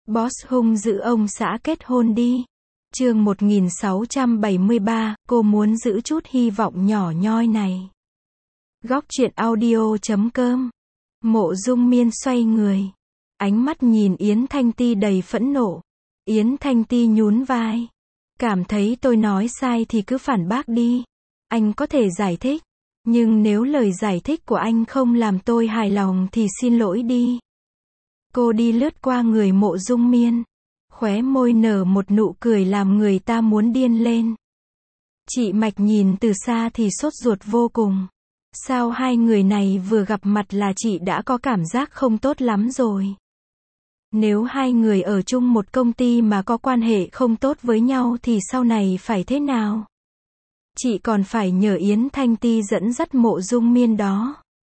Boss hung dữ ông xã kết hôn đi. Chương 1673, cô muốn giữ chút hy vọng nhỏ nhoi này. Góc truyện audio.com. Mộ Dung Miên xoay người, ánh mắt nhìn Yến Thanh Ti đầy phẫn nộ. Yến Thanh Ti nhún vai. Cảm thấy tôi nói sai thì cứ phản bác đi. Anh có thể giải thích. Nhưng nếu lời giải thích của anh không làm tôi hài lòng thì xin lỗi đi. Cô đi lướt qua người Mộ Dung Miên. Khóe môi nở một nụ cười làm người ta muốn điên lên. Chị Mạch nhìn từ xa thì sốt ruột vô cùng. Sao hai người này vừa gặp mặt là chị đã có cảm giác không tốt lắm rồi. Nếu hai người ở chung một công ty mà có quan hệ không tốt với nhau thì sau này phải thế nào? Chị còn phải nhờ Yến Thanh Ti dẫn dắt Mộ Dung Miên đó.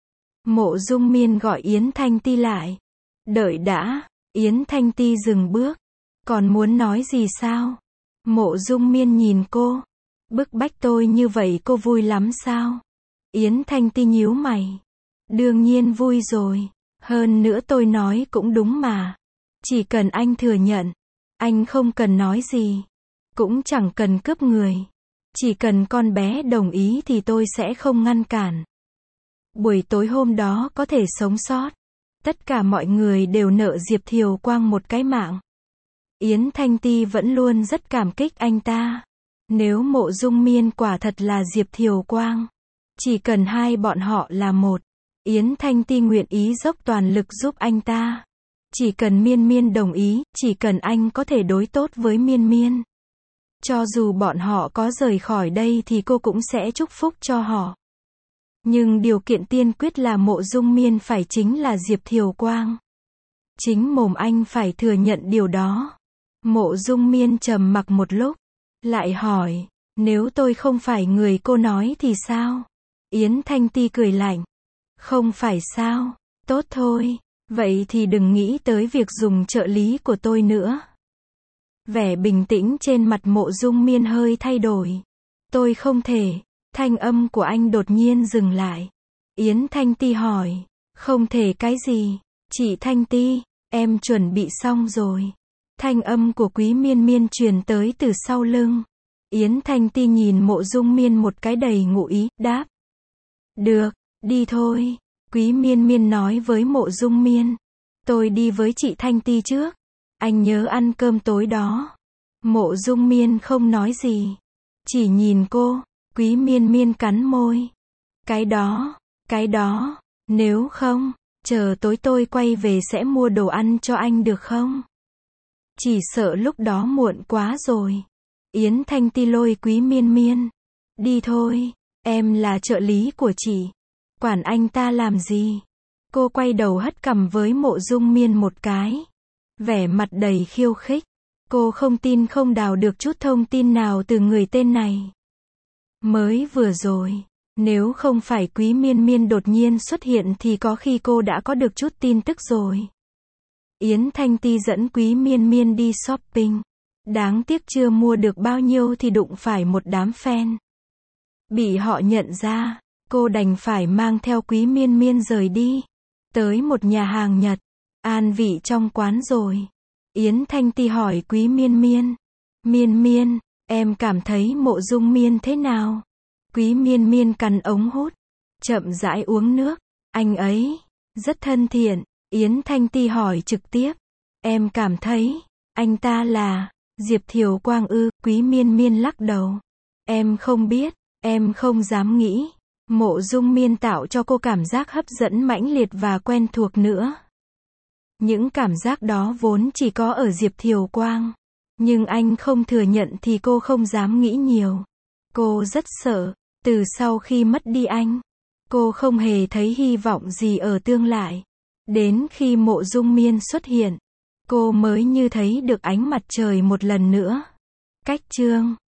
Mộ Dung Miên gọi Yến Thanh Ti lại. Đợi đã, Yến Thanh Ti dừng bước. Còn muốn nói gì sao? Mộ Dung Miên nhìn cô. Bức bách tôi như vậy cô vui lắm sao? Yến Thanh Ti nhíu mày. Đương nhiên vui rồi. Hơn nữa tôi nói cũng đúng mà. Chỉ cần anh thừa nhận. Anh không cần nói gì. Cũng chẳng cần cướp người. Chỉ cần con bé đồng ý thì tôi sẽ không ngăn cản. Buổi tối hôm đó có thể sống sót. Tất cả mọi người đều nợ Diệp Thiều Quang một cái mạng. Yến Thanh Ti vẫn luôn rất cảm kích anh ta. Nếu Mộ Dung Miên quả thật là Diệp Thiều Quang, chỉ cần hai bọn họ là một, Yến Thanh Ti nguyện ý dốc toàn lực giúp anh ta. Chỉ cần Miên Miên đồng ý, chỉ cần anh có thể đối tốt với Miên Miên. Cho dù bọn họ có rời khỏi đây thì cô cũng sẽ chúc phúc cho họ. Nhưng điều kiện tiên quyết là Mộ Dung Miên phải chính là Diệp Thiều Quang. Chính mồm anh phải thừa nhận điều đó. Mộ Dung Miên trầm mặc một lúc, lại hỏi, nếu tôi không phải người cô nói thì sao? Yến Thanh Ti cười lạnh. Không phải sao? Tốt thôi, vậy thì đừng nghĩ tới việc dùng trợ lý của tôi nữa. Vẻ bình tĩnh trên mặt Mộ Dung Miên hơi thay đổi. Tôi không thể. Thanh âm của anh đột nhiên dừng lại. Yến Thanh Ti hỏi, không thể cái gì? Chị Thanh Ti, em chuẩn bị xong rồi. Thanh âm của Quý Miên Miên truyền tới từ sau lưng. Yến Thanh Ti nhìn Mộ Dung Miên một cái đầy ngụ ý, đáp. Được, đi thôi. Quý Miên Miên nói với Mộ Dung Miên. Tôi đi với chị Thanh Ti trước. Anh nhớ ăn cơm tối đó. Mộ Dung Miên không nói gì. Chỉ nhìn cô. Quý Miên Miên cắn môi. Cái đó, nếu không, chờ tối tôi quay về sẽ mua đồ ăn cho anh được không? Chỉ sợ lúc đó muộn quá rồi. Yến Thanh Ti lôi Quý Miên Miên. Đi thôi, em là trợ lý của chị. Quản anh ta làm gì? Cô quay đầu hất cằm với Mộ Dung Miên một cái. Vẻ mặt đầy khiêu khích. Cô không tin không đào được chút thông tin nào từ người tên này. Mới vừa rồi, nếu không phải Quý Miên Miên đột nhiên xuất hiện thì có khi cô đã có được chút tin tức rồi. Yến Thanh Ti dẫn Quý Miên Miên đi shopping. Đáng tiếc chưa mua được bao nhiêu thì đụng phải một đám fan. Bị họ nhận ra, cô đành phải mang theo Quý Miên Miên rời đi. Tới một nhà hàng Nhật, an vị trong quán rồi. Yến Thanh Ti hỏi Quý Miên Miên. Miên Miên, em cảm thấy Mộ Dung Miên thế nào? Quý Miên Miên cắn ống hút, chậm rãi uống nước. Anh ấy rất thân thiện. Yến Thanh Ti hỏi trực tiếp. Em cảm thấy anh ta là Diệp Thiều Quang ư? Quý Miên Miên lắc đầu. Em không biết, em không dám nghĩ. Mộ Dung Miên tạo cho cô cảm giác hấp dẫn mãnh liệt và quen thuộc nữa. Những cảm giác đó vốn chỉ có ở Diệp Thiều Quang. Nhưng anh không thừa nhận thì cô không dám nghĩ nhiều. Cô rất sợ. Từ sau khi mất đi anh, cô không hề thấy hy vọng gì ở tương lai. Đến khi Mộ Dung Miên xuất hiện, cô mới như thấy được ánh mặt trời một lần nữa. Cách chương